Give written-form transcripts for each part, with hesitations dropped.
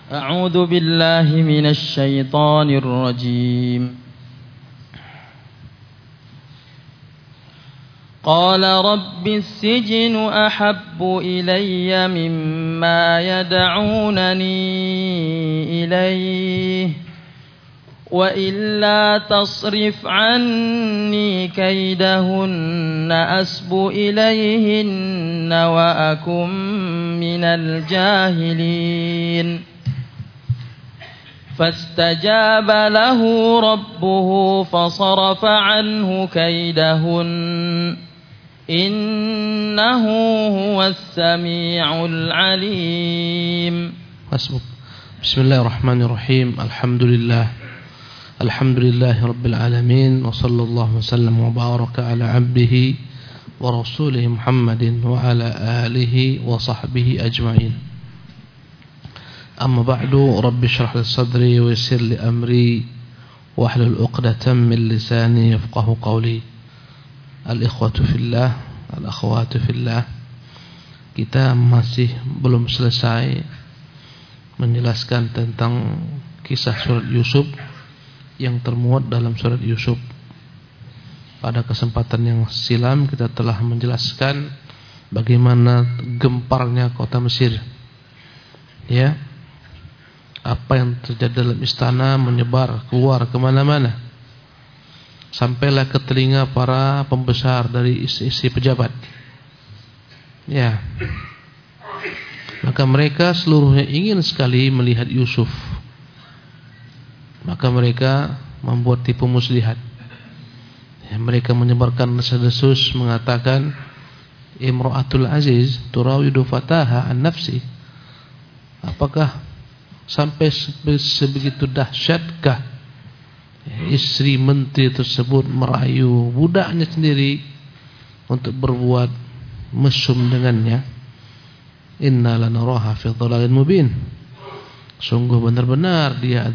أعوذ بالله من الشيطان الرجيم. قال رب السجن أحب إلي مما يدعونني إليه وإلا تصرف عني كيدهن أسب إليهن وأكن من الجاهلين فاستجاب له ربه فصرف عنه كيدهن إنه هو السميع العليم. بسم الله الرحمن الرحيم. الحمد لله رب العالمين وصلى الله وسلم وبارك على عبده ورسوله محمد وعلى آله وصحبه أجمعين. أما بعد رب اشرح لي صدري ويسر لي أمري واحلل عقدة من لساني يفقه قولي. Al-ikhwatu fillah, al-akhwatu fillah, kita masih belum selesai menjelaskan tentang kisah surat Yusuf yang termuat dalam surat Yusuf. Pada kesempatan yang silam kita telah menjelaskan bagaimana gemparnya kota Mesir, ya, apa yang terjadi dalam istana menyebar keluar kemana-mana, sampailah ke telinga para pembesar dari isi pejabat. Ya, maka mereka seluruhnya ingin sekali melihat Yusuf. Maka mereka membuat tipu muslihat. Ya, mereka menyebarkan desas-desus mengatakan Imra'atul Aziz turawidu fataha an nafsi. Apakah sampai sebegitu dahsyatkah istri menteri tersebut merayu budaknya sendiri untuk berbuat mesum dengannya? Inna lanaraha fi dhalalin mubin. Sungguh benar-benar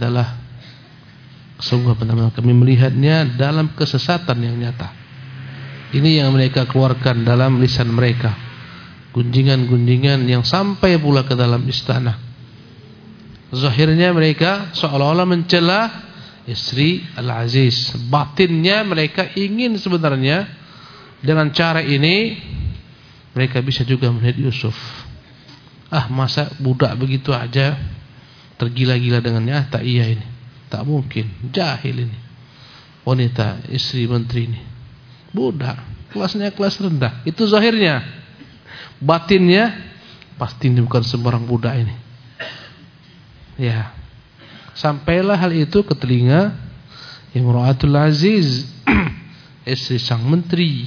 kami melihatnya dalam kesesatan yang nyata. Ini yang mereka keluarkan dalam lisan mereka, gunjingan-gunjingan yang sampai pula ke dalam istana. Zahirnya mereka seolah-olah mencela istri Al-Aziz. Batinnya mereka ingin sebenarnya dengan cara ini mereka bisa juga melihat Yusuf. Masa budak begitu aja tergila-gila dengannya? Tak iya ini, tak mungkin, jahil ini wanita istri menteri ini, budak, kelasnya kelas rendah. Itu zahirnya. Batinnya pasti ini bukan sembarang budak ini. Ya, sampailah hal itu ke telinga Imra'atul Aziz, istri sang menteri.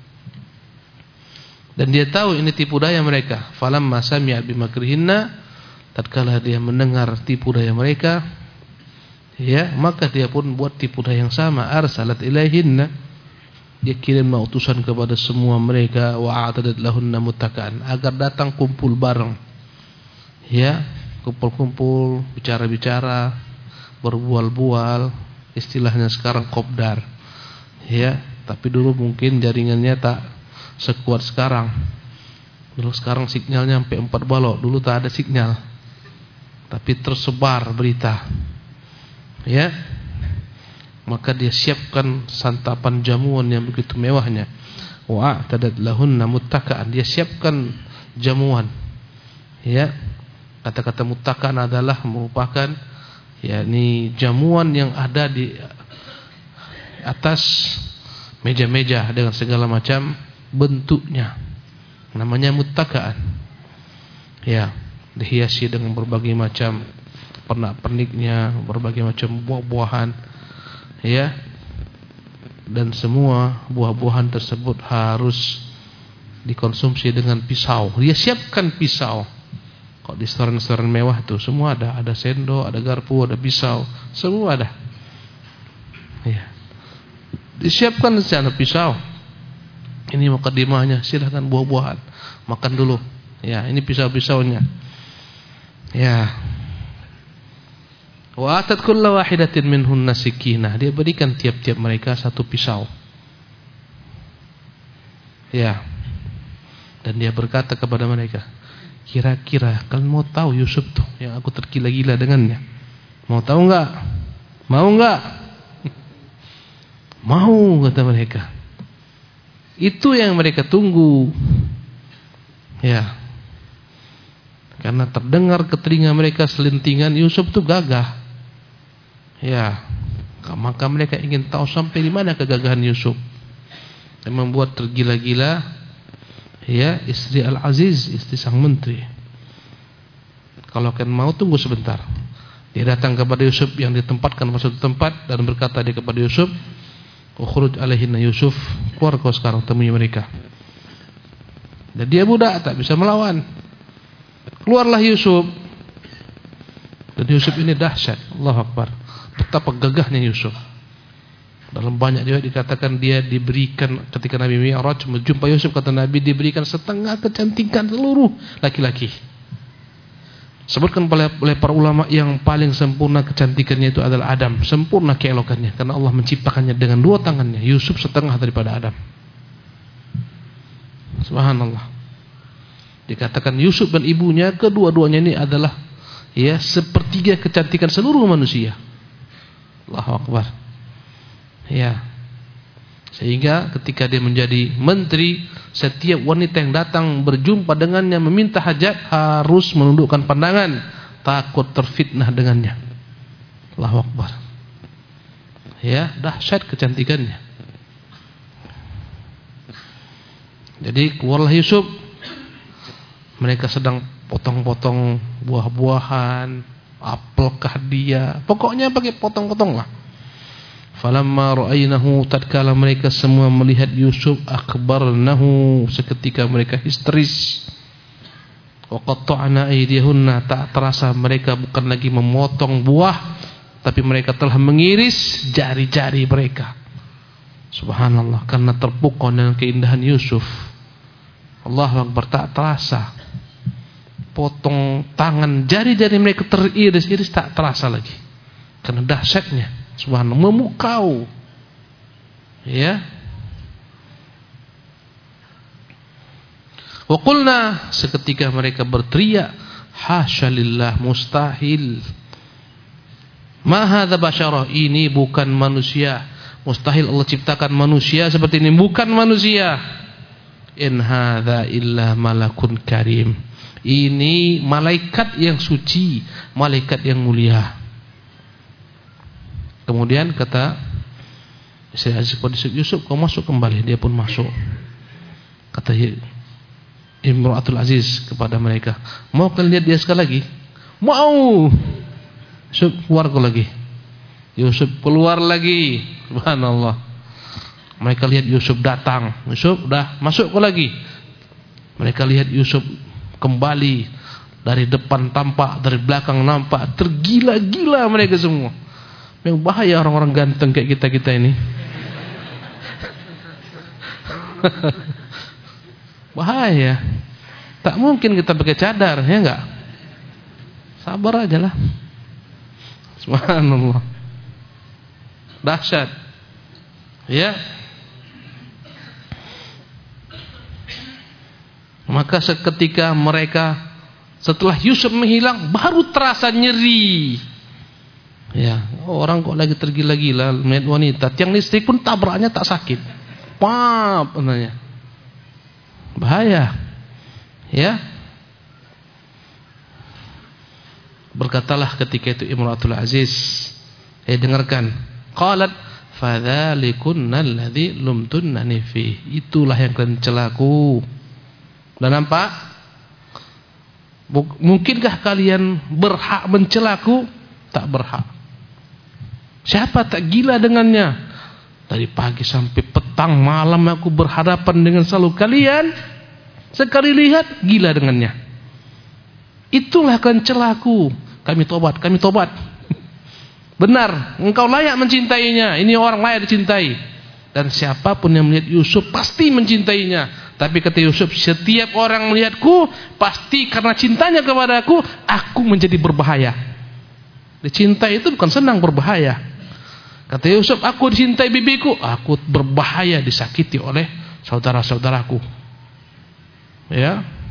Dan dia tahu ini tipu daya mereka. Falamma sami'a bimakrihinna, tatkala dia mendengar tipu daya mereka, ya, maka dia pun buat tipu daya yang sama. Arsalat ilaihinna, dia kirim utusan kepada semua mereka, wa a'tadat lahunna muttakaan, agar datang kumpul bareng. Ya, kumpul-kumpul, bicara-bicara, berbual-bual, istilahnya sekarang kopdar. Ya, tapi dulu mungkin jaringannya tak sekuat sekarang. Dulu sekarang sinyalnya sampai 4 balok, dulu tak ada sinyal. Tapi tersebar berita. Ya. Maka dia siapkan santapan jamuan yang begitu mewahnya. Wa a'tadat lahunna muttakaan, dia siapkan jamuan. Ya. Kata-kata muttakaan adalah merupakan yakni jamuan yang ada di atas meja-meja dengan segala macam bentuknya. Namanya muttakaan. Ya, dihiasi dengan berbagai macam pernak-perniknya, berbagai macam buah-buahan. Ya. Dan semua buah-buahan tersebut harus dikonsumsi dengan pisau. Dia siapkan pisau. Kok di restoran-restoran mewah tuh semua ada sendok, ada garpu, ada pisau, semua ada. Ya. Disiapkan secara pisau. Ini mukadimahnya, silahkan buah-buahan, makan dulu. Ya, ini pisau-pisaunya. Ya. Wa atat kullu wahidatin minhunna sikinah, dia berikan tiap-tiap mereka satu pisau. Ya. Dan dia berkata kepada mereka, Kira-kira kalian mau tahu Yusuf tuh yang aku tergila-gila dengannya? Mau tahu enggak? Mau enggak? Mau, kata mereka. Itu yang mereka tunggu. Ya. Karena terdengar ke telinga mereka selentingan Yusuf tuh gagah. Ya. Maka mereka ingin tahu sampai di mana kegagahan Yusuf. Yang membuat tergila-gila ya istri Al-Aziz, istri sang menteri. Kalau kalian mau tunggu sebentar. Dia datang kepada Yusuf yang ditempatkan pada suatu tempat dan berkata dia kepada Yusuf, "Ukhruj alaihinna Yusuf, keluar kau sekarang temui mereka." Dan dia budak tak bisa melawan. Keluarlah Yusuf. Dan Yusuf ini dahsyat, Allahu Akbar. Betapa gagahnya Yusuf. Dalam banyak juga dikatakan dia diberikan ketika Nabi Mi'raj menjumpai Yusuf, kata Nabi diberikan setengah kecantikan seluruh laki-laki. Sebutkan oleh para ulama yang paling sempurna kecantikannya itu adalah Adam, sempurna keelokannya karena Allah menciptakannya dengan dua tangannya. Yusuf setengah daripada Adam. Subhanallah. Dikatakan Yusuf dan ibunya kedua-duanya ini adalah ya sepertiga kecantikan seluruh manusia. Allahu Akbar. Ya. Sehingga ketika dia menjadi menteri, setiap wanita yang datang berjumpa dengannya meminta hajat harus menundukkan pandangan, takut terfitnah dengannya. Allahu Akbar. Ya, dahsyat kecantikannya. Jadi keluarlah Yusuf. Mereka sedang potong-potong buah-buahan, apelkah dia, pokoknya pakai potong-potong lah. Falamma ra'aynahu, tatkala mereka semua melihat Yusuf, akbarnahu, seketika mereka histeris. Wa qatta'na aydihunna, tak terasa mereka bukan lagi memotong buah, tapi mereka telah mengiris jari-jari mereka. Subhanallah, karena terpukau dengan keindahan Yusuf. Allahu Akbar, tak terasa. Potong tangan, jari-jari mereka teriris-iris, tak terasa lagi. Karena dahsyatnya. Subhanallah, memukau. Ya. Wa qulna, seketika mereka berteriak, hasyalillah, mustahil. Ma hadza basyara, ini bukan manusia. Mustahil Allah ciptakan manusia seperti ini, bukan manusia. In hadza illa malakun karim. Ini malaikat yang suci, malaikat yang mulia. Kemudian kata istri Aziz kepada Yusuf, kau masuk kembali. Dia pun masuk. Kata Imratul Aziz kepada mereka, mau kalian lihat dia sekali lagi? Mau. Yusuf, keluar kau lagi. Yusuf keluar lagi. Subhanallah. Mereka lihat Yusuf datang. Yusuf dah masuk kau lagi. Mereka lihat Yusuf kembali. Dari depan tampak, dari belakang nampak. Tergila-gila mereka semua. Yang bahaya orang-orang ganteng kayak kita-kita ini. Bahaya. Tak mungkin kita pakai cadar, ya enggak? Sabar aja lah. Subhanallah. Dahsyat. Ya. Maka seketika mereka, setelah Yusuf menghilang, baru terasa nyeri. Ya, orang kok lagi tergila-gila melihat wanita, tiang listrik pun tabraknya tak sakit. Pap, katanya. Bahaya. Ya. Berkatalah ketika itu Imratul Aziz, dengarkan. Qalat fadzalikunna alladzi lumtunnani fi. Itulah yang kalian celaku. Dan nampak? Mungkinkah kalian berhak mencelaku? Tak berhak. Siapa tak gila dengannya? Dari pagi sampai petang malam aku berhadapan dengan selalu kalian. Sekali lihat gila dengannya. Itulah kan celaku. Kami tobat, kami tobat. Benar, engkau layak mencintainya. Ini orang layak dicintai. Dan siapapun yang melihat Yusuf pasti mencintainya. Tapi kata Yusuf, setiap orang melihatku pasti karena cintanya kepadaku, aku menjadi berbahaya. Dicintai itu bukan senang, berbahaya. Kata Yusuf, aku dicintai bibiku, aku berbahaya disakiti oleh saudara-saudaraku. Ya.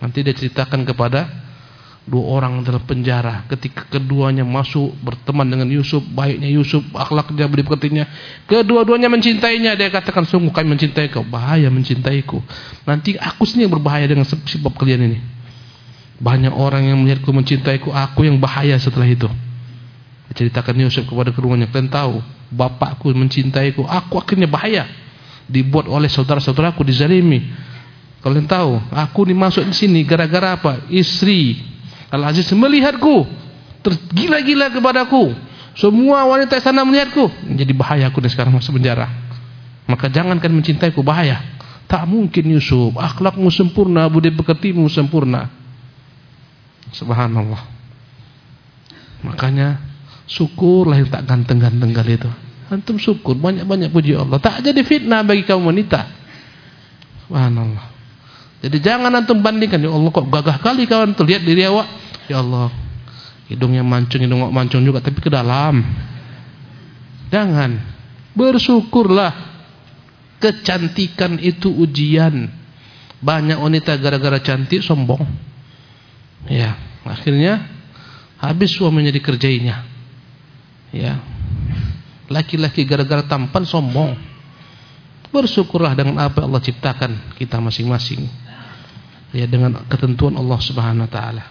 Nanti dia ceritakan kepada dua orang dalam penjara. Ketika keduanya masuk berteman dengan Yusuf, baiknya Yusuf, akhlaknya, budi pekertinya, kedua-duanya mencintainya. Dia katakan, sungguh kami mencintai kau. Bahaya mencintaiku, nanti aku sendiri yang berbahaya dengan sebab kalian ini. Banyak orang yang melihatku mencintaiku, aku yang bahaya setelah itu. Diceritakan Yusuf kepada keduanya, kalian tahu bapakku mencintaiku, aku akhirnya bahaya, dibuat oleh saudara-saudaraku, dizalimi. Kalian tahu aku dimasuk di sini gara-gara apa? Istri Al-Aziz melihatku, tergila-gila kepadaku. Semua wanita di sana melihatku. Jadi bahaya aku sekarang masuk penjara. Maka jangankan mencintaiku, bahaya. Tak mungkin Yusuf, akhlakmu sempurna, budi pekertimu sempurna. Subhanallah. Makanya syukurlah yang tak ganteng-ganteng kali itu. Antum syukur, banyak-banyak puji Allah. Tak jadi fitnah bagi kaum wanita. Subhanallah. Jadi jangan antum bandingkan, ya Allah kok gagah kali kawan tuh, lihat diri awak. Ya Allah, hidungnya mancung, hidung awak mancung juga tapi ke dalam. Jangan. Bersyukurlah. Kecantikan itu ujian. Banyak wanita gara-gara cantik sombong. Ya, akhirnya habis suaminya dikerjainya. Ya. Laki-laki gara-gara tampan sombong. Bersyukurlah dengan apa Allah ciptakan kita masing-masing. Ya, dengan ketentuan Allah Subhanahu wa taala.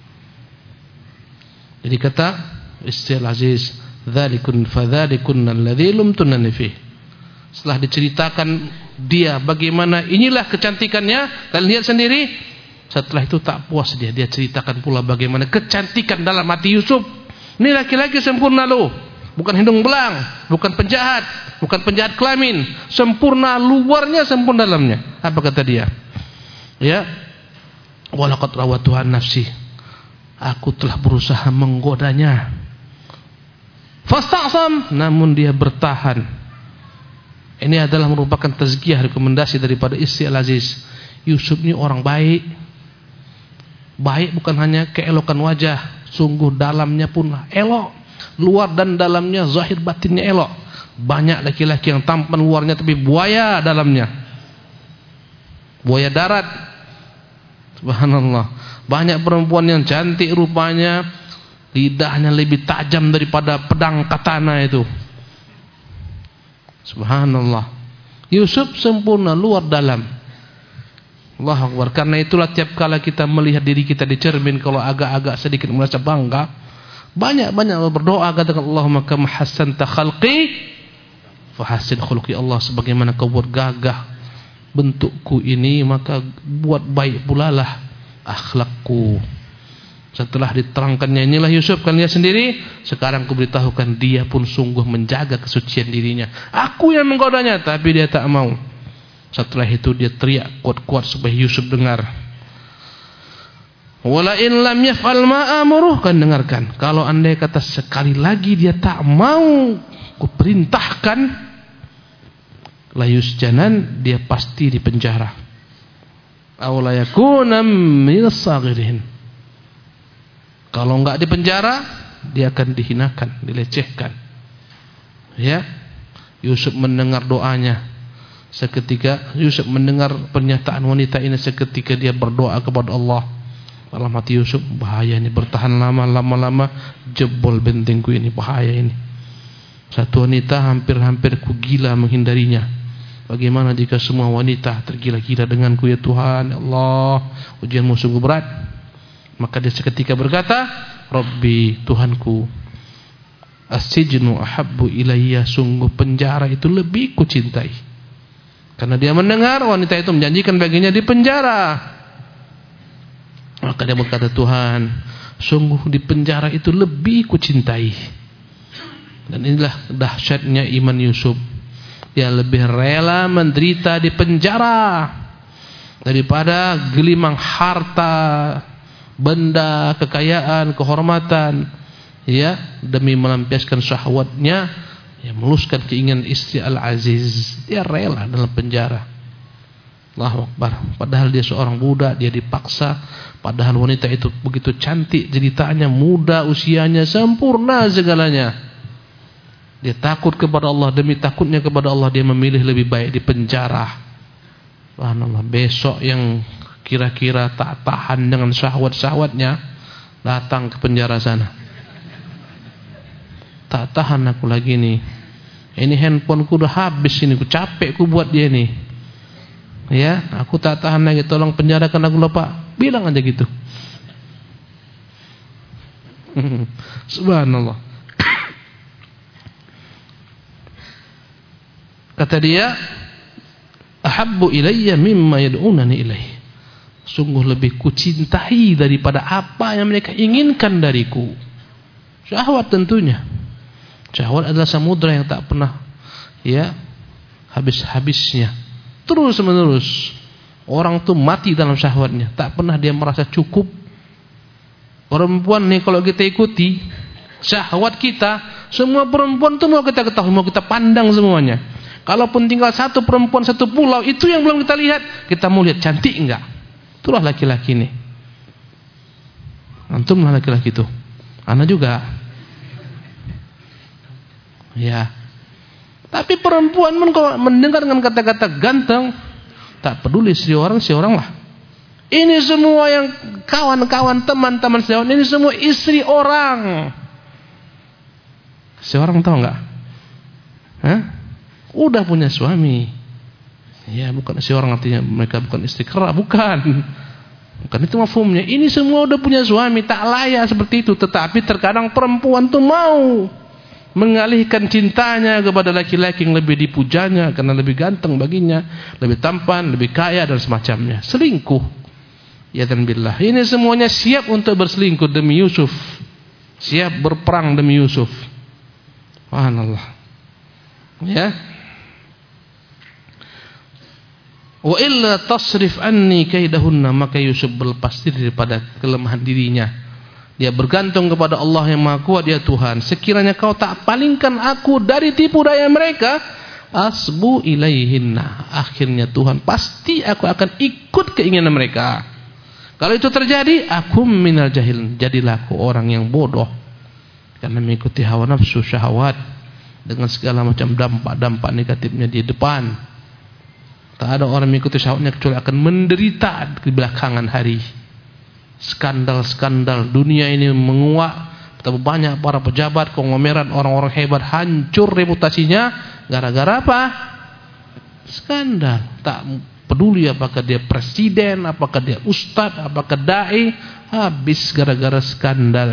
Jadi kata Istilah Aziz, "Dzalikun fadzalikunna alladzi lumtunani fi." Setelah diceritakan dia bagaimana inilah kecantikannya, kalian lihat sendiri. Setelah itu tak puas dia ceritakan pula bagaimana kecantikan dalam hati Yusuf. Ini laki-laki sempurna loh. Bukan hidung belang, bukan penjahat kelamin, sempurna luarnya, sempurna dalamnya. Apa kata dia? Ya, walaqad rawatuha nafsi. Aku telah berusaha menggodanya. Fasta'sam, namun dia bertahan. Ini adalah merupakan tazkiyah, rekomendasi daripada istri Al-Aziz. Yusuf ini orang baik. Baik bukan hanya keelokan wajah, sungguh dalamnya pun elok. Luar dan dalamnya, zahir batinnya elok. Banyak laki-laki yang tampan luarnya tapi buaya dalamnya. Buaya darat. Subhanallah. Banyak perempuan yang cantik rupanya, lidahnya lebih tajam daripada pedang katana itu. Subhanallah. Yusuf sempurna luar dalam. Allahu Akbar. Karena itulah tiap kala kita melihat diri kita di cermin, kalau agak-agak sedikit merasa bangga, banyak-banyak berdoa, katakan Allahumma kama hassanta khalqi fahassin khuluqi. Allah, sebagaimana kau buat gagah bentukku ini, maka buat baik pula lah akhlakku. Setelah diterangkannya inilah Yusuf, kalian lihat sendiri. Sekarang aku beritahukan, dia pun sungguh menjaga kesucian dirinya. Aku yang menggodanya, tapi dia tak mau. Setelah itu dia teriak kuat-kuat supaya Yusuf dengar. Wala in lam yaf'al ma amuruh, kan dengarkan. Kalau andai kata sekali lagi dia tak mau kuperintahkan, la yusjanan, dia pasti dipenjara. Aw la yakuna minas saghirin. Kalau enggak dipenjara, dia akan dihinakan, dilecehkan. Ya. Yusuf mendengar doanya. Seketika Yusuf mendengar pernyataan wanita ini, seketika dia berdoa kepada Allah. Dalam hati Yusuf, bahaya ini, bertahan lama-lama jebol bentengku ini, bahaya ini. Satu wanita hampir-hampir ku gila menghindarinya. Bagaimana jika semua wanita tergila-gila denganku, ya Tuhan, ya Allah, ujianmu sungguh berat. Maka dia seketika berkata, Rabbi, Tuhanku, as-sijnu ahabbu ilayya, sungguh penjara itu lebih ku cintai. Karena dia mendengar wanita itu menjanjikan baginya di penjara. Maka dia berkata, Tuhan, sungguh di penjara itu lebih ku cintai. Dan inilah dahsyatnya iman Yusuf. Dia lebih rela menderita di penjara daripada gelimang harta, benda, kekayaan, kehormatan, ya, demi melampiaskan syahwatnya, ya, meluaskan keinginan istri Al-Aziz. Dia rela dalam penjara. Allahu Akbar. Padahal dia seorang budak, dia dipaksa. Padahal wanita itu begitu cantik ceritaannya, muda usianya, sempurna segalanya. Dia takut kepada Allah, demi takutnya kepada Allah dia memilih lebih baik di penjara. Subhanallah. Besok yang kira-kira tak tahan dengan syahwat-syahwatnya, datang ke penjara sana. Tak tahan aku lagi nih. Ini handphoneku udah habis ini, aku capek ku buat dia nih. Ya, aku tak tahan lagi, tolong penjarakan aku lho Pak. Bilang aja gitu. Subhanallah. Kata dia, ahabbu ilayya mimma yad'unani ilaih. Sungguh lebih kucintai daripada apa yang mereka inginkan dariku. Syahwat tentunya. Syahwat adalah samudra yang tak pernah habis-habisnya. Terus menerus. Orang tuh mati dalam syahwatnya, tak pernah dia merasa cukup. Perempuan nih kalau kita ikuti syahwat kita, semua perempuan tuh mau kita ketahui, mau kita pandang semuanya. Kalaupun tinggal satu perempuan satu pulau, itu yang belum kita lihat, kita mau lihat cantik enggak? Itulah laki-laki nih. Antumlah laki-laki itu. Ana juga. Ya. Tapi perempuan kalau mendengar dengan kata-kata ganteng, tak peduli si orang lah. Ini semua yang kawan-kawan, teman-teman sejawat, ini semua istri orang. Si orang tahu enggak? Hah? Udah punya suami. Ya, bukan si orang artinya mereka bukan istri kera, bukan. Bukan itu mafhumnya. Ini semua udah punya suami, tak layak seperti itu. Tetapi terkadang perempuan tuh mau mengalihkan cintanya kepada laki-laki yang lebih dipujanya karena lebih ganteng baginya, lebih tampan, lebih kaya dan semacamnya. Selingkuh. Ya dan billah. Ini semuanya siap untuk berselingkuh demi Yusuf. Siap berperang demi Yusuf. Subhanallah. Ya. Wa illa tasrif anni kaidahunna, maka Yusuf berlepas diri daripada kelemahan dirinya. Dia bergantung kepada Allah yang Maha Kuat, ya Tuhan. Sekiranya kau tak palingkan aku dari tipu daya mereka, asbu ilaihinna. Akhirnya Tuhan, pasti aku akan ikut keinginan mereka. Kalau itu terjadi, aku minal jahil. Jadilah aku orang yang bodoh. Karena mengikuti hawa nafsu, syahwat. Dengan segala macam dampak-dampak negatifnya di depan. Tak ada orang mengikuti syahwatnya kecuali akan menderita di belakangan hari. Skandal-skandal dunia ini menguak. Betapa banyak para pejabat, konglomerat, orang-orang hebat hancur reputasinya. Gara-gara apa? Skandal. Tak peduli apakah dia presiden, apakah dia ustadz, apakah da'i, habis gara-gara skandal.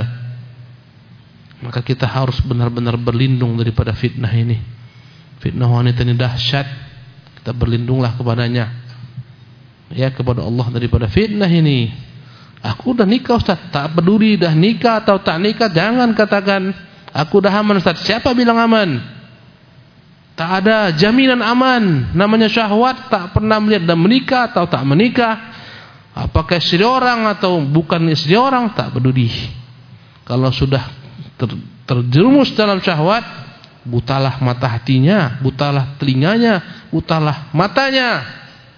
Maka kita harus benar-benar berlindung daripada fitnah ini. Fitnah wanita ini dahsyat. Kita berlindunglah kepadanya. Ya, kepada Allah daripada fitnah ini. Aku udah nikah Ustaz, tak peduli dah nikah atau tak nikah, jangan katakan aku dah aman Ustaz. Siapa bilang aman? Tak ada jaminan aman. Namanya syahwat, tak pernah melihat dan menikah atau tak menikah. Apakah istri orang atau bukan istri orang, tak peduli. Kalau sudah terjerumus dalam syahwat, butalah mata hatinya, butalah telinganya, butalah matanya.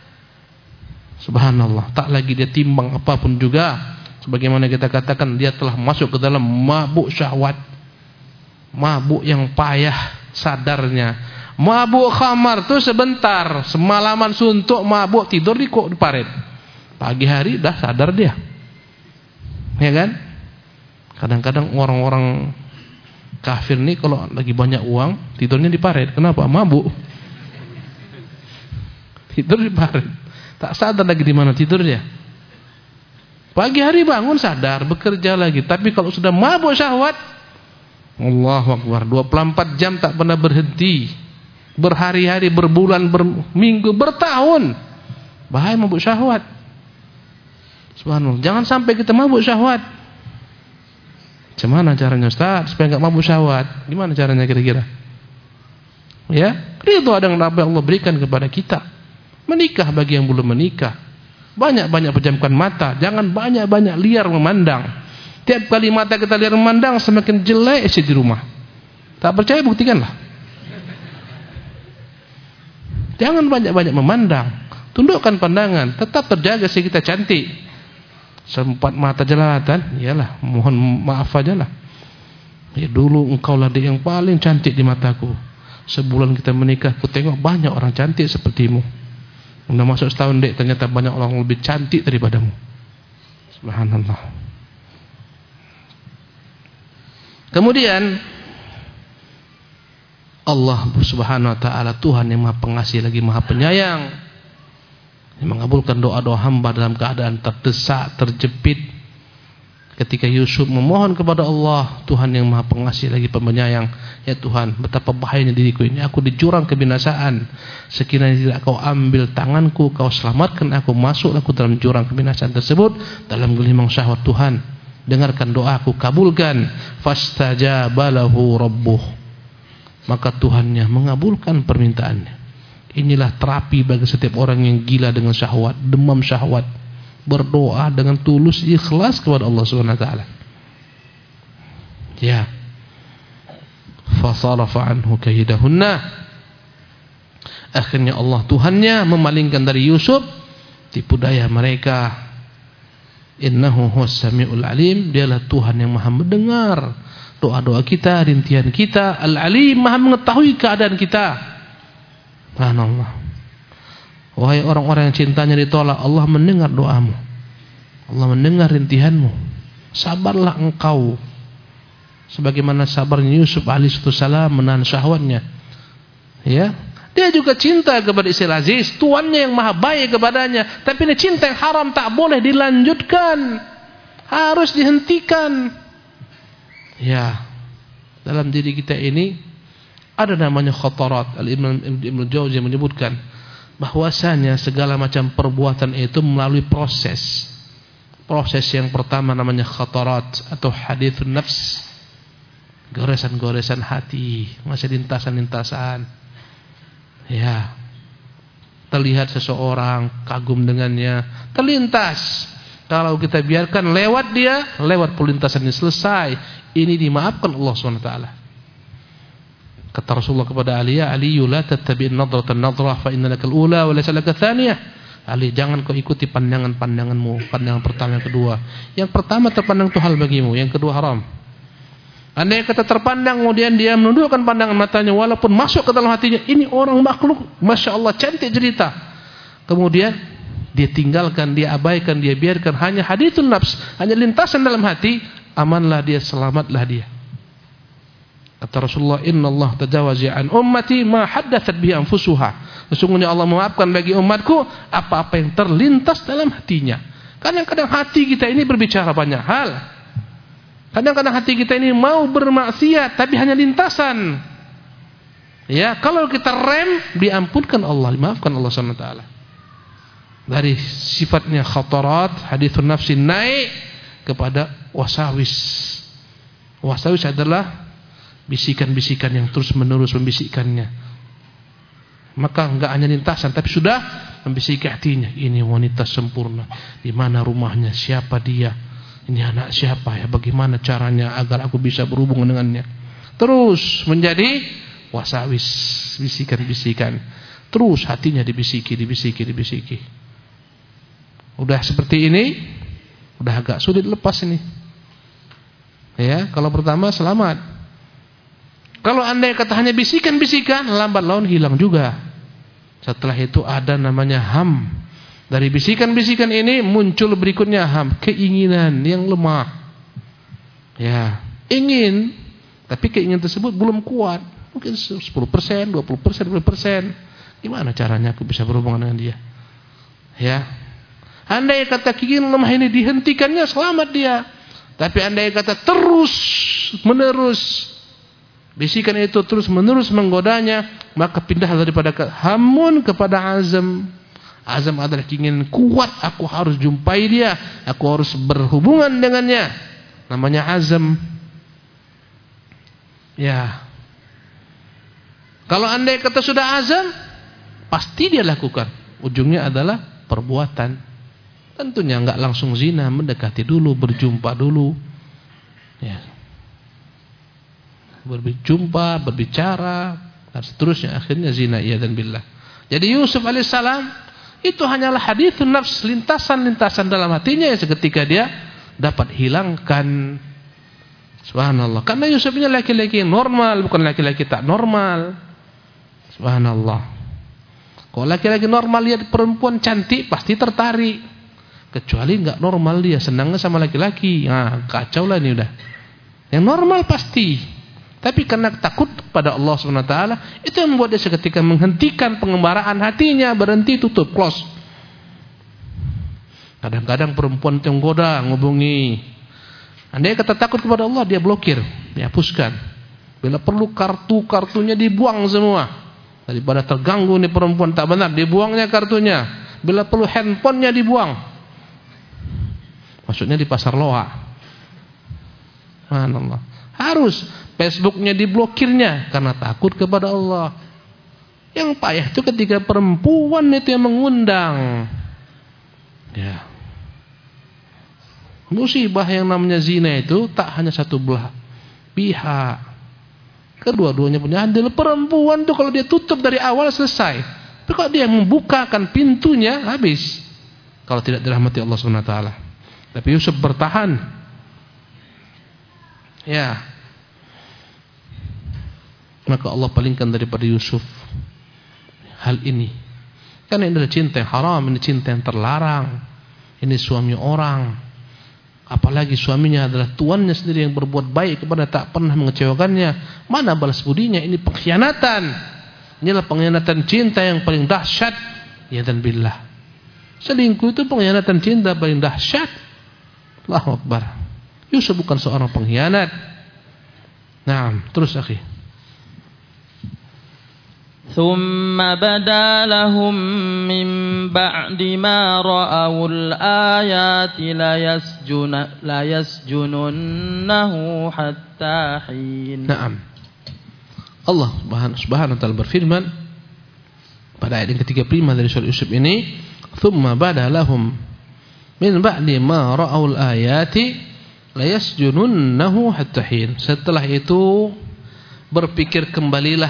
Subhanallah, tak lagi dia timbang apapun juga. Sebagaimana kita katakan, dia telah masuk ke dalam mabuk syahwat. Mabuk yang payah sadarnya. Mabuk khamar tuh sebentar, semalaman suntuk, mabuk, tidur di paret. Pagi hari dah sadar dia. Ya kan? Kadang-kadang orang-orang kafir nih kalau lagi banyak uang, tidurnya di paret. Kenapa? Mabuk. Tidur di paret. Tak sadar lagi di mana tidur dia. Pagi hari bangun sadar, bekerja lagi. Tapi kalau sudah mabuk syahwat, Allahu Akbar, 24 jam tak pernah berhenti. Berhari-hari, berbulan, berminggu, bertahun. Bahaya mabuk syahwat. Subhanallah. Jangan sampai kita mabuk syahwat. Gimana caranya Ustaz supaya enggak mabuk syahwat? Gimana caranya kira-kira? Ya, itu ada yang Allah berikan kepada kita. Menikah bagi yang belum menikah. Banyak-banyak pejamkan mata. Jangan banyak-banyak liar memandang. Tiap kali mata kita liar memandang, semakin jelek isi di rumah. Tak percaya, buktikanlah. Jangan banyak-banyak memandang. Tundukkan pandangan. Tetap terjaga sehingga kita cantik. Sempat mata jelalatan, iyalah, mohon maaf aja lah. Ya, dulu engkau lah yang paling cantik di mataku. Sebulan kita menikah, aku tengok banyak orang cantik sepertimu. Udah masuk setahun dek, ternyata banyak orang lebih cantik daripadamu. Subhanallah. Kemudian Allah subhanahu wa ta'ala, Tuhan yang maha pengasih lagi maha penyayang, yang mengabulkan doa-doa hamba dalam keadaan terdesak, terjepit. Ketika Yusuf memohon kepada Allah, Tuhan yang maha pengasih lagi penyayang, ya Tuhan, betapa bahayanya diriku ini, aku di jurang kebinasaan. Sekiranya tidak kau ambil tanganku, kau selamatkan aku, masuk aku dalam jurang kebinasaan tersebut, dalam gelimang syahwat. Tuhan, dengarkan doaku, kabulkan. Fastajaba lahu rabbuh, maka Tuhannya mengabulkan permintaannya. Inilah terapi bagi setiap orang yang gila dengan syahwat, demam syahwat. Berdoa dengan tulus, ikhlas kepada Allah Subhanahu wa taala. Ya. Fasarafa anhu kaidahunna. Akhirnya Allah Tuhannya memalingkan dari Yusuf tipu daya mereka. Innahu huwas samiul alim, dialah Tuhan yang maha mendengar doa-doa kita, rintihan kita. Al-alim, maha mengetahui keadaan kita. Subhanallah. Wahai orang-orang yang cintanya ditolak, Allah mendengar doamu, Allah mendengar rintihanmu. Sabarlah engkau, sebagaimana sabarnya Yusuf alaihissalam menahan syahwatnya. Ya, dia juga cinta kepada istri Aziz, tuannya yang maha baik kepadanya. Tapi ini cinta yang haram, tak boleh dilanjutkan, harus dihentikan. Ya, dalam diri kita ini ada namanya khatarat. Al-Imam Ibnu Jauzi menyebutkan bahwasanya segala macam perbuatan itu melalui proses. Proses yang pertama namanya khatarat atau hadithun nafs, goresan-goresan hati, masih lintasan-lintasan. Ya, terlihat seseorang, kagum dengannya, terlintas. Kalau kita biarkan lewat dia, lewat perlintasan ini selesai, ini dimaafkan Allah SWT. Kata Rasulullah kepada Ali, ya Ali, la tattabi'in nadratan nadrah fa inna lakal ula wa laysa lakal thaniyah. Ali, jangan kau ikuti pandangan-pandanganmu, pandangan pertama, yang kedua. Yang pertama terpandang itu hal bagimu, yang kedua haram. Andai kata terpandang kemudian dia menundukkan pandangan matanya, walaupun masuk ke dalam hatinya, ini orang makhluk, masya Allah cantik cerita. Kemudian dia tinggalkan, dia abaikan, dia biarkan, hanya hadithun nafs, hanya lintasan dalam hati, amanlah dia, selamatlah dia. Kata Rasulullah, innallaha tajawaza an ummati ma haddatsat bi anfusuha. Sesungguhnya Allah memaafkan bagi umatku apa-apa yang terlintas dalam hatinya. Kadang-kadang hati kita ini berbicara banyak hal. Kadang-kadang hati kita ini mau bermaksiat tapi hanya lintasan. Ya, kalau kita rem, diampunkan Allah, dimaafkan Allah SWT. Dari sifatnya khatarat, hadithun nafsi, naik kepada wasawis. Wasawis adalah bisikan-bisikan yang terus-menerus membisikkannya. Maka enggak hanya lintasan, tapi sudah membisiki hatinya. Ini wanita sempurna, di mana rumahnya, siapa dia, ini anak siapa ya, bagaimana caranya agar aku bisa berhubungan dengannya. Terus menjadi wasawis, bisikan-bisikan. Terus hatinya dibisiki. Udah seperti ini, udah agak sulit lepas ini. Ya, kalau pertama selamat. Kalau andai kata hanya bisikan-bisikan, lambat laun hilang juga. Setelah itu ada namanya ham. Dari bisikan-bisikan ini muncul berikutnya ham, keinginan yang lemah. Ya, ingin, tapi keinginan tersebut belum kuat. Mungkin 10%, 20%, 20%. Gimana caranya aku bisa berhubungan dengan dia? Ya. Andai kata keinginan lemah ini dihentikannya, selamat dia. Tapi andai kata terus menerus bisikan itu terus menerus menggodanya, maka pindah daripada hamun kepada azam. Azam adalah keinginan kuat, aku harus jumpai dia, aku harus berhubungan dengannya. Namanya azam. Ya. Kalau andai kata sudah azam, pasti dia lakukan. Ujungnya adalah perbuatan. Tentunya enggak langsung zina, mendekati dulu, berjumpa dulu. Ya. Berjumpa, berbicara, dan seterusnya, akhirnya zina, iyadzan billah. Jadi Yusuf alaihissalam itu hanyalah hadithun nafs, lintasan-lintasan dalam hatinya yang seketika dia dapat hilangkan. Subhanallah. Karena Yusuf ini laki-laki yang normal, bukan laki-laki tak normal. Subhanallah. Kalau laki-laki normal lihat perempuan cantik pasti tertarik. Kecuali nggak normal dia senangnya sama laki-laki. Nah, kacau lah ini udah. Yang normal pasti. Tapi karena takut pada Allah SWT, itu yang membuat dia seketika menghentikan pengembaraan hatinya, berhenti, tutup, close. Kadang-kadang perempuan itu menggoda, ngubungi. Andai kata takut kepada Allah, dia blokir, dihapuskan. Bila perlu kartunya dibuang semua. Daripada terganggu nih perempuan tak benar, dibuangnya kartunya. Bila perlu handphonenya dibuang. Maksudnya di pasar loa. Subhanallah. Harus Facebooknya diblokirnya karena takut kepada Allah. Yang payah itu ketika perempuan itu yang mengundang. Ya. Musibah yang namanya zina itu tak hanya satu belah pihak. Kedua-duanya punya andil. Perempuan tuh kalau dia tutup dari awal selesai. Tapi kalau dia membukakan pintunya habis. Kalau tidak dirahmati Allah SWT. Tapi Yusuf bertahan. Ya. Maka Allah palingkan daripada Yusuf hal ini. Karena ini adalah cinta yang haram, ini cinta yang terlarang. Ini suami orang. Apalagi suaminya adalah tuannya sendiri yang berbuat baik kepada tak pernah mengecewakannya. Mana balas budinya? Ini pengkhianatan. Inilah pengkhianatan cinta yang paling dahsyat. Ya dan billah. Selingkuh itu pengkhianatan cinta paling dahsyat. Allahu Akbar. Yusuf bukan seorang pengkhianat. Nah, terus akhi. ثم بدا لهم من بعد ما رأوا الآيات ليسجننه حتى حين. Naam. Allah Subhanahu wa taala berfirman pada ayat yang ke-35 dari surah Yusuf ini, "Tsumma bada lahum min ba'di ma ra'aul ayati layasjununnahu hatta hin." Setelah itu berpikir kembalilah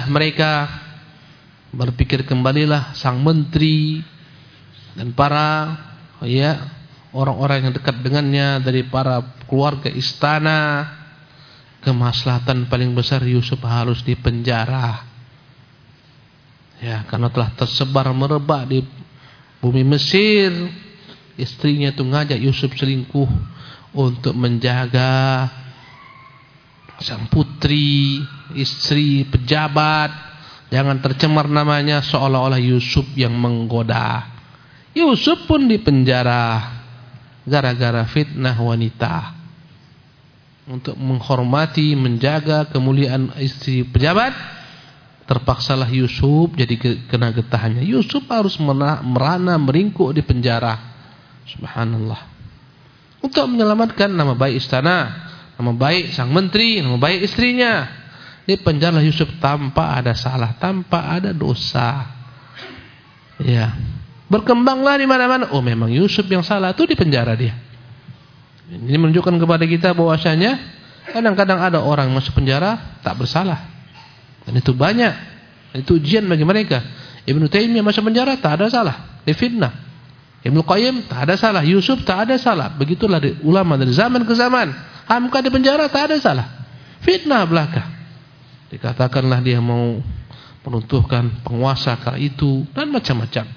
sang menteri dan para orang-orang yang dekat dengannya dari para keluarga istana. Kemaslahatan paling besar Yusuf harus dipenjara. Ya, karena telah tersebar merebak di bumi Mesir. Istrinya itu ngajak Yusuf selingkuh untuk menjaga sang putri, istri pejabat. Jangan tercemar namanya seolah-olah Yusuf yang menggoda. Yusuf pun dipenjara gara-gara fitnah wanita. Untuk menghormati, menjaga kemuliaan istri pejabat, terpaksalah Yusuf jadi kena getahannya. Yusuf harus merana, meringkuk di penjara. Subhanallah. Untuk menyelamatkan nama baik istana, nama baik sang menteri, nama baik istrinya. Di penjara Yusuf tanpa ada salah, tanpa ada dosa. Ya. Berkembanglah di mana-mana. Oh, memang Yusuf yang salah, itu di penjara dia. Ini menunjukkan kepada kita bahwasanya kadang-kadang ada orang masuk penjara tak bersalah. Dan itu banyak. Itu ujian bagi mereka. Ibnu Taimiyah masuk penjara tak ada salah, difitnah. Ibnu Qayyim tak ada salah, Yusuf tak ada salah. Begitulah ulama dari zaman ke zaman. Hamka di penjara tak ada salah. Fitnah belaka. Dikatakanlah dia mau meruntuhkan penguasa kala itu dan macam-macam.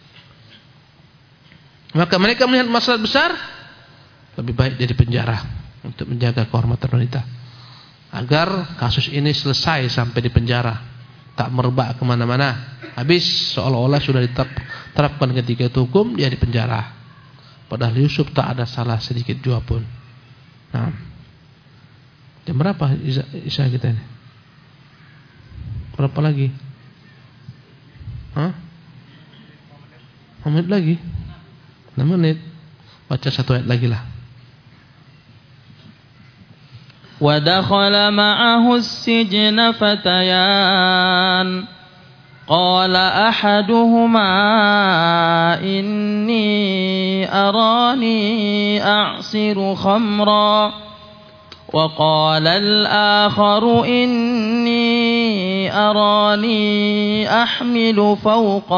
Maka mereka melihat masalah besar, lebih baik dia di penjara untuk menjaga kehormatan wanita. Agar kasus ini selesai sampai di penjara, tak merebak kemana-mana. Habis seolah-olah sudah diterapkan ketika itu hukum, dia di penjara. Padahal Yusuf tak ada salah sedikit jua pun. Nah, jam berapa isya kita ini? Berapa lagi? 6 menit lagi. 6 menit. Baca satu ayat lagi lah. وَدَخَلَ مَعَهُ السِّجْنَ فَتَيَانِ قَالَ أَحَدُهُمَا إِنِّي أَرَانِي أَعْصِرُ خَمْرًا وَقَالَ الْآخَرُ إِنِّي أَرَانِي أَحْمِلُ فَوْقَ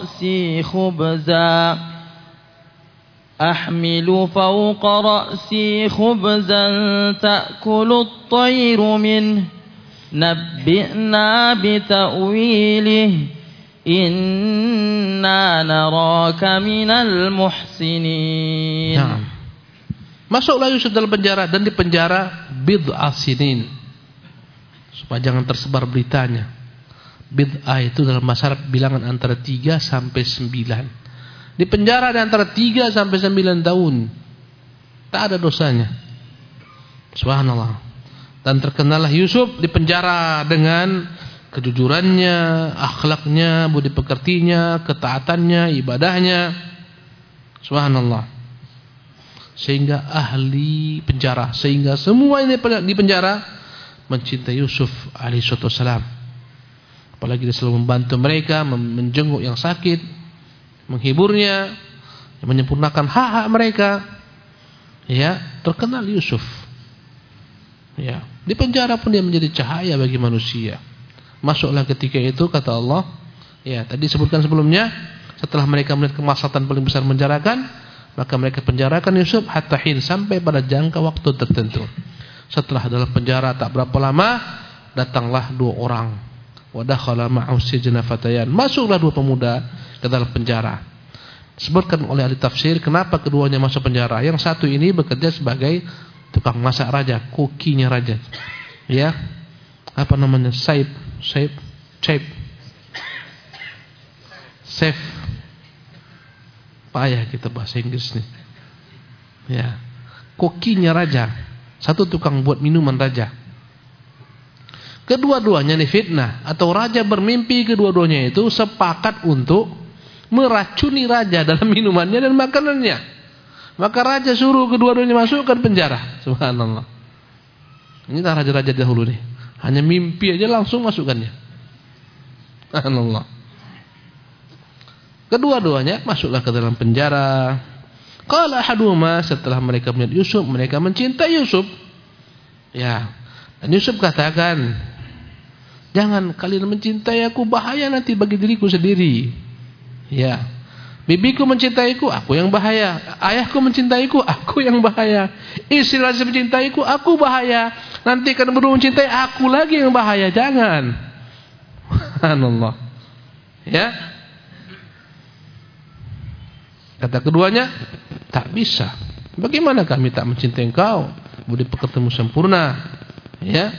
رَأْسِي خُبْزًا تَأْكُلُ الطَّيْرُ مِنْهُ نَبِّئْنَا بِتَأْوِيلِهِ inna naraka minal muhsinin. Nah, masuklah Yusuf dalam penjara, dan di penjara bid'ah sinin, supaya jangan tersebar beritanya. Bid'ah itu dalam bahasa Arab bilangan antara 3 sampai 9. Di penjara di antara 3 sampai 9 tahun. Tak ada dosanya. Subhanallah. Dan terkenallah Yusuf di penjara dengan kejujurannya, akhlaknya, budi pekertinya, ketaatannya, ibadahnya. Subhanallah. Sehingga ahli penjara, sehingga semua ini di penjara mencintai Yusuf alaihissalam. Apalagi dia selalu membantu mereka, menjenguk yang sakit, menghiburnya, menyempurnakan hak-hak mereka. Ya, terkenal Yusuf. Ya, di penjara pun dia menjadi cahaya bagi manusia. Masuklah ketika itu, kata Allah, ya tadi sebutkan sebelumnya, setelah mereka melihat kemaslahatan paling besar menjarakan, maka mereka penjarakan Yusuf hatta hin, sampai pada jangka waktu tertentu. Setelah dalam penjara tak berapa lama, datanglah 2 orang. Wa dakhala ma'ahu sijna fatayan, masuklah 2 pemuda ke dalam penjara. Disebutkan oleh ahli tafsir kenapa keduanya masuk penjara. Yang satu ini bekerja sebagai tukang masak raja, kokinya raja. Ya. Apa namanya? Chef. Payah kita bahasa Inggris nih. Ya. Kokinya raja. Satu tukang buat minuman raja. Kedua-duanya ini fitnah, atau raja bermimpi kedua-duanya itu sepakat untuk meracuni raja dalam minumannya dan makanannya. Maka raja suruh kedua-duanya masukkan penjara. Subhanallah. Ini tak raja-raja dahulu nih. Hanya mimpi aja langsung masukkannya. Subhanallah. Kedua-duanya masuklah ke dalam penjara. Qala ahaduhuma, setelah mereka melihat Yusuf, mereka mencintai Yusuf. Ya. Dan Yusuf katakan, jangan kalian mencintai aku, bahaya nanti bagi diriku sendiri. Ya. Bibiku mencintaiku, aku yang bahaya. Ayahku mencintaiku, aku yang bahaya. Istri lagi mencintaiku, aku bahaya. Nanti akan berdua mencintai aku lagi yang bahaya. Jangan. Subhanallah. Ya. Kata keduanya, tak bisa. Bagaimana kami tak mencintai engkau? Budi pekertimu sempurna. Ya.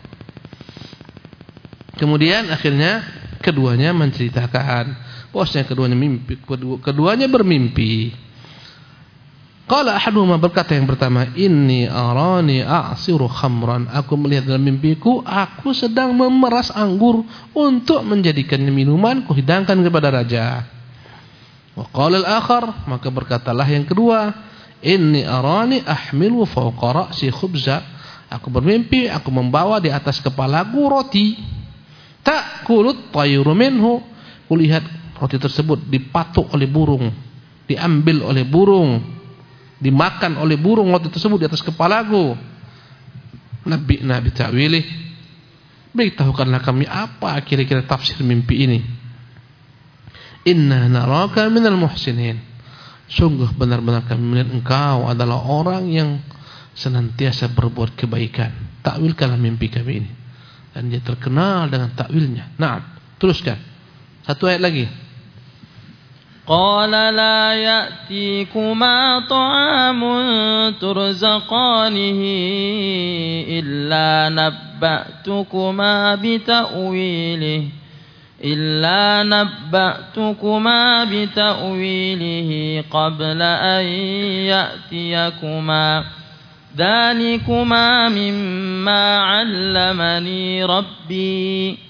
Kemudian akhirnya keduanya menceritakan. Bosnya keduanya bermimpi. Qala ahaduhuma, berkata yang pertama, inni arani a'siru khamran, aku melihat dalam mimpiku aku sedang memeras anggur untuk menjadikannya minuman kuhidangkan kepada raja. Wa qala al-akhar, maka berkatalah yang kedua, inni arani ahmilu fawqa ra'si khubza, aku bermimpi aku membawa di atas kepalaku roti. Ta'kulut tayru minhu, kulihat roti tersebut dipatuk oleh burung, diambil oleh burung, dimakan oleh burung roti tersebut di atas kepalaku. Nabi'na bi ta'wilih, beritahukanlah kami apa kira-kira tafsir mimpi ini. Inna naraka minal muhsinin, sungguh benar-benar kami melihat engkau adalah orang yang senantiasa berbuat kebaikan. Takwilkanlah mimpi kami ini. Dan dia terkenal dengan takwilnya. Nah, teruskan. Satu ayat lagi. قال لا يأتيكما طعام ترزقانه إلا نبأتكما بتأويله قبل أن يأتيكما ذلكما مما علمني ربي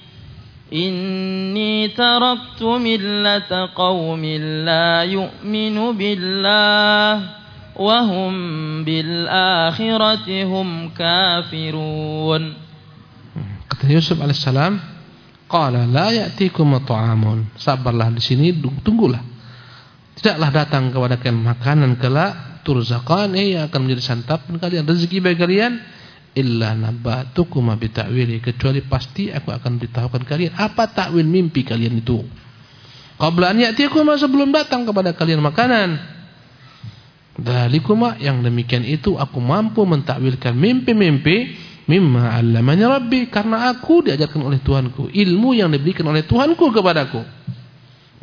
إني تركت ملة قوم لا يؤمن بالله وهم بالآخرة هم كافرون. Kata Yusuf alaihissalam, qala la ya'tikum ta'amun, sabarlah di sini, tunggulah. Tidaklah datang kepada kalian makanan kelak, turzaqan, yang akan menjadi santapan kalian, rezeki bagi kalian, illa nabatukum bi ta'wili, kecuali pasti aku akan beritahukan kalian apa takwil mimpi kalian itu. Qabla an ya'tikum, sebelum datang kepada kalian makanan. Dzalikum, yang demikian itu aku mampu mentakwilkan mimpi-mimpi mimma 'allamani rabbi, karena aku diajarkan oleh Tuhanku, ilmu yang diberikan oleh Tuhanku kepadaku.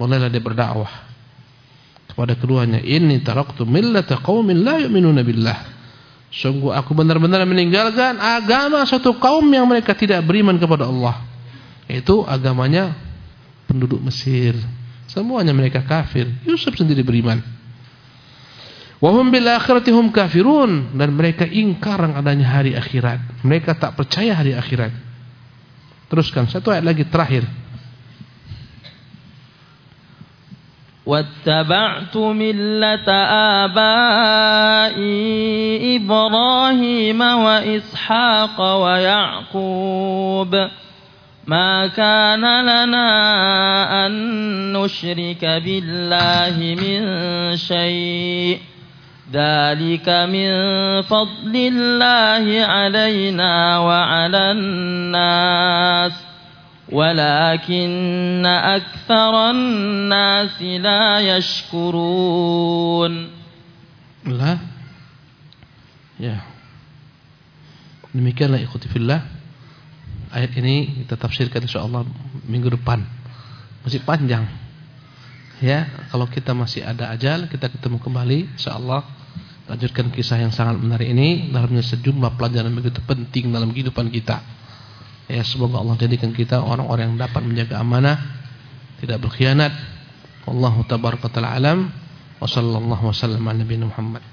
mulailah dia berdakwah kepada keduanya. Inni taraktu millata qaumin la yu'minuna billah. Sungguh aku benar-benar meninggalkan agama suatu kaum yang mereka tidak beriman kepada Allah. Itu agamanya penduduk Mesir. Semuanya mereka kafir. Yusuf sendiri beriman. Wa hum bil akhirati hum kafirun, dan mereka ingkar adanya hari akhirat. Mereka tak percaya hari akhirat. Teruskan satu ayat lagi terakhir. واتبعت ملة آبائي إبراهيم وإسحاق ويعقوب ما كان لنا أن نشرك بالله من شيء ذلك من فضل الله علينا وعلى الناس ولكن أكثر الناس لا يشكرون. Lah, ya. Demikianlah ikhwati fillah. Ayat ini kita tafsirkan insyaallah minggu depan. Masih panjang. Ya, kalau kita masih ada ajal, kita ketemu kembali insyaallah. Lanjutkan kisah yang sangat menarik ini. Dalamnya sejumlah pelajaran begitu penting dalam kehidupan kita. Ya, semoga Allah jadikan kita orang-orang yang dapat menjaga amanah, tidak berkhianat. Wallahu tabaraka ta'ala alam. Wa sallallahu wasallam ala nabiyina Muhammad.